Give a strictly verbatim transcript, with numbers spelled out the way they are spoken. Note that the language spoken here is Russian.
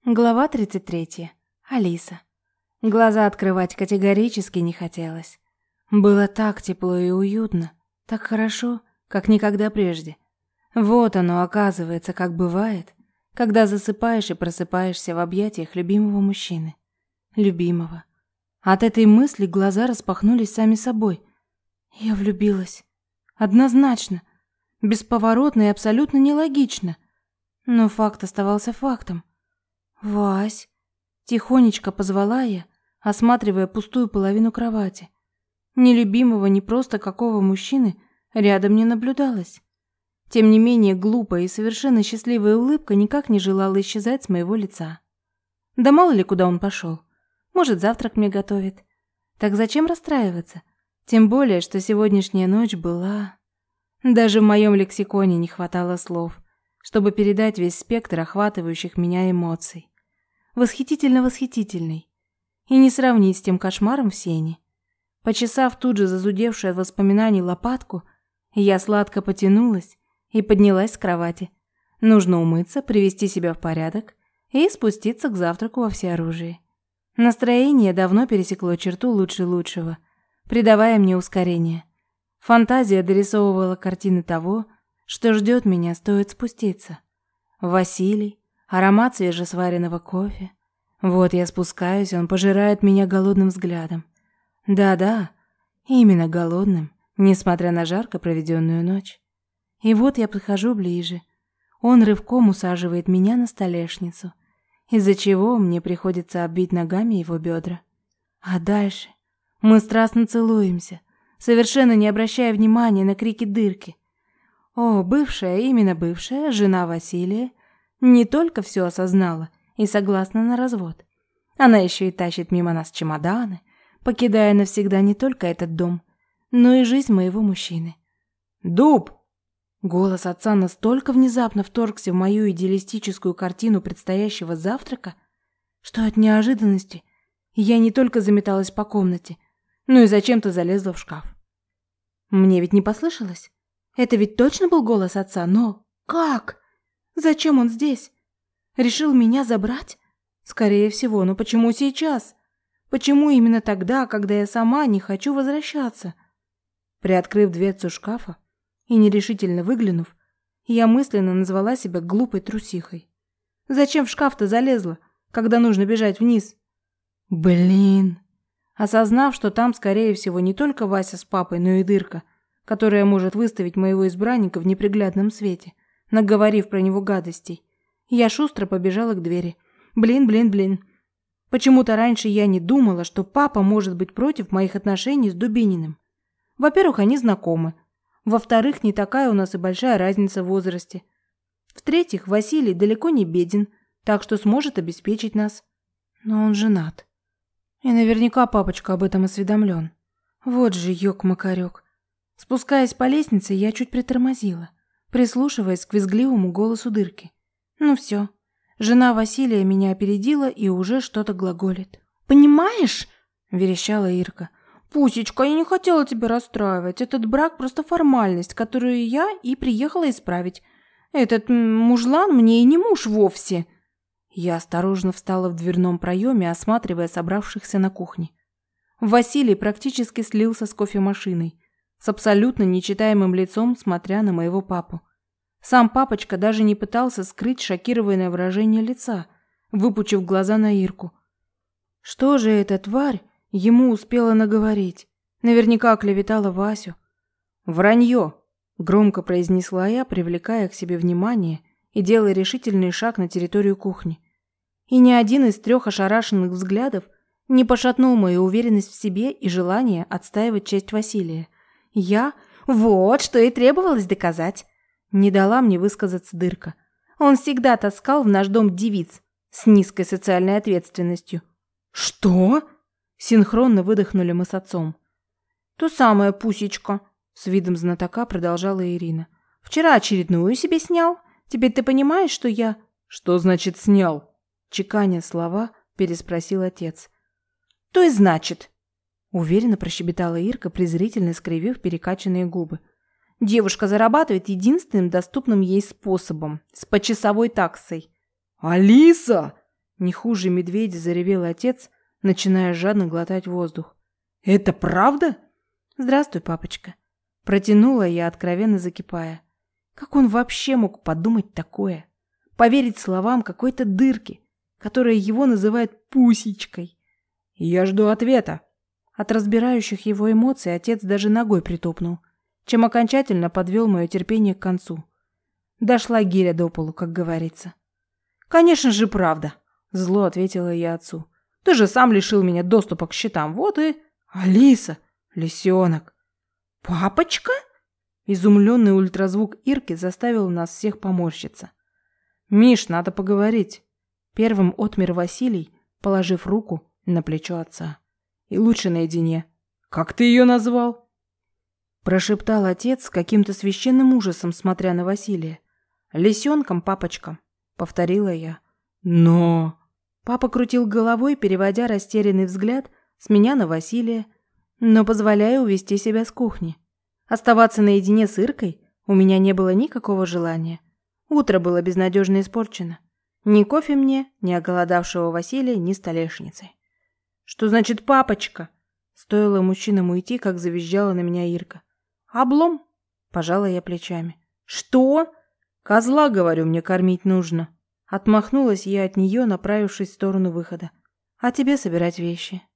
Глава тридцать третья. Алиса. Глаза открывать категорически не хотелось. Было так тепло и уютно, так хорошо, как никогда прежде. Вот оно, оказывается, как бывает, когда засыпаешь и просыпаешься в объятиях любимого мужчины. Любимого. От этой мысли глаза распахнулись сами собой. Я влюбилась. Однозначно. Бесповоротно и абсолютно нелогично. Но факт оставался фактом. «Вась!» – тихонечко позвала я, осматривая пустую половину кровати. Ни любимого, ни просто какого мужчины рядом не наблюдалось. Тем не менее, глупая и совершенно счастливая улыбка никак не желала исчезать с моего лица. Да мало ли, куда он пошел. Может, завтрак мне готовит. Так зачем расстраиваться? Тем более, что сегодняшняя ночь была... Даже в моем лексиконе не хватало слов, чтобы передать весь спектр охватывающих меня эмоций. Восхитительно-восхитительный. И не сравнить с тем кошмаром в сене. Почесав тут же зазудевшую от воспоминаний лопатку, я сладко потянулась и поднялась с кровати. Нужно умыться, привести себя в порядок и спуститься к завтраку во всеоружии. Настроение давно пересекло черту лучше лучшего, придавая мне ускорение. Фантазия дорисовывала картины того, что ждет меня, стоит спуститься. Василий, аромат свежесваренного кофе. Вот я спускаюсь, он пожирает меня голодным взглядом. Да-да, именно голодным, несмотря на жарко проведенную ночь. И вот я подхожу ближе. Он рывком усаживает меня на столешницу, из-за чего мне приходится оббить ногами его бедра. А дальше мы страстно целуемся, совершенно не обращая внимания на крики дырки. О, бывшая, именно бывшая, жена Василия, не только все осознала и согласна на развод. Она еще и тащит мимо нас чемоданы, покидая навсегда не только этот дом, но и жизнь моего мужчины. «Дуб!» Голос отца настолько внезапно вторгся в мою идеалистическую картину предстоящего завтрака, что от неожиданности я не только заметалась по комнате, но и зачем-то залезла в шкаф. Мне ведь не послышалось? Это ведь точно был голос отца, но как? Зачем он здесь? Решил меня забрать? Скорее всего, но почему сейчас? Почему именно тогда, когда я сама не хочу возвращаться? Приоткрыв дверцу шкафа и нерешительно выглянув, я мысленно назвала себя глупой трусихой. Зачем в шкаф-то залезла, когда нужно бежать вниз? Блин. Осознав, что там, скорее всего, не только Вася с папой, но и дырка, которая может выставить моего избранника в неприглядном свете, наговорив про него гадостей, я шустро побежала к двери. Блин, блин, блин. Почему-то раньше я не думала, что папа может быть против моих отношений с Дубининым. Во-первых, они знакомы. Во-вторых, не такая у нас и большая разница в возрасте. В-третьих, Василий далеко не беден, так что сможет обеспечить нас. Но он женат. И наверняка папочка об этом осведомлен. Вот же ёк-макарёк. Спускаясь по лестнице, я чуть притормозила, прислушиваясь к визгливому голосу дырки. Ну все, жена Василия меня опередила и уже что-то глаголит. «Понимаешь?» – верещала Ирка. «Пусечка, я не хотела тебя расстраивать. Этот брак просто формальность, которую я и приехала исправить. Этот мужлан мне и не муж вовсе». Я осторожно встала в дверном проеме, осматривая собравшихся на кухне. Василий практически слился с кофемашиной, с абсолютно нечитаемым лицом, смотря на моего папу. Сам папочка даже не пытался скрыть шокированное выражение лица, выпучив глаза на Ирку. Что же эта тварь ему успела наговорить? Наверняка оклеветала Васю. «Вранье!» – громко произнесла я, привлекая к себе внимание и делая решительный шаг на территорию кухни. И ни один из трех ошарашенных взглядов не пошатнул мою уверенность в себе и желание отстаивать честь Василия. Я, вот что и требовалось доказать, не дала мне высказаться дырка. Он всегда таскал в наш дом девиц с низкой социальной ответственностью. «Что?» – синхронно выдохнули мы с отцом. «То самое, Пусечка», – с видом знатока продолжала Ирина. «Вчера очередную себе снял. Теперь ты понимаешь, что я...» «Что значит снял?» – чеканя слова, переспросил отец. «То и значит», – уверенно прощебетала Ирка, презрительно скривив перекачанные губы. «Девушка зарабатывает единственным доступным ей способом – с почасовой таксой». «Алиса!» Не хуже медведя заревел отец, начиная жадно глотать воздух. «Это правда?» «Здравствуй, папочка». Протянула я, откровенно закипая. Как он вообще мог подумать такое? Поверить словам какой-то дырки, которая его называет пусечкой? «Я жду ответа». От разбирающих его эмоций отец даже ногой притопнул, чем окончательно подвел мое терпение к концу. Дошла гиря до полу, как говорится. «Конечно же, правда», — зло ответила я отцу. «Ты же сам лишил меня доступа к счетам, вот и...» «Алиса! Лисенок!» «Папочка?» Изумленный ультразвук Ирки заставил нас всех поморщиться. «Миш, надо поговорить». Первым отмер Василий, положив руку на плечо отца. «И лучше наедине». «Как ты ее назвал?» Прошептал отец с каким-то священным ужасом, смотря на Василия. «Лисенком, папочка», — повторила я. «Но...» Папа крутил головой, переводя растерянный взгляд с меня на Василия, но позволяя увести себя с кухни. Оставаться наедине с Иркой у меня не было никакого желания. Утро было безнадежно испорчено. Ни кофе мне, ни оголодавшего Василия, ни столешницы. «Что значит папочка?» Стоило мужчинам уйти, как завизжала на меня Ирка. «Облом?» – пожала я плечами. «Что?» «Козла, говорю, мне кормить нужно». Отмахнулась я от нее, направившись в сторону выхода. «А тебе собирать вещи».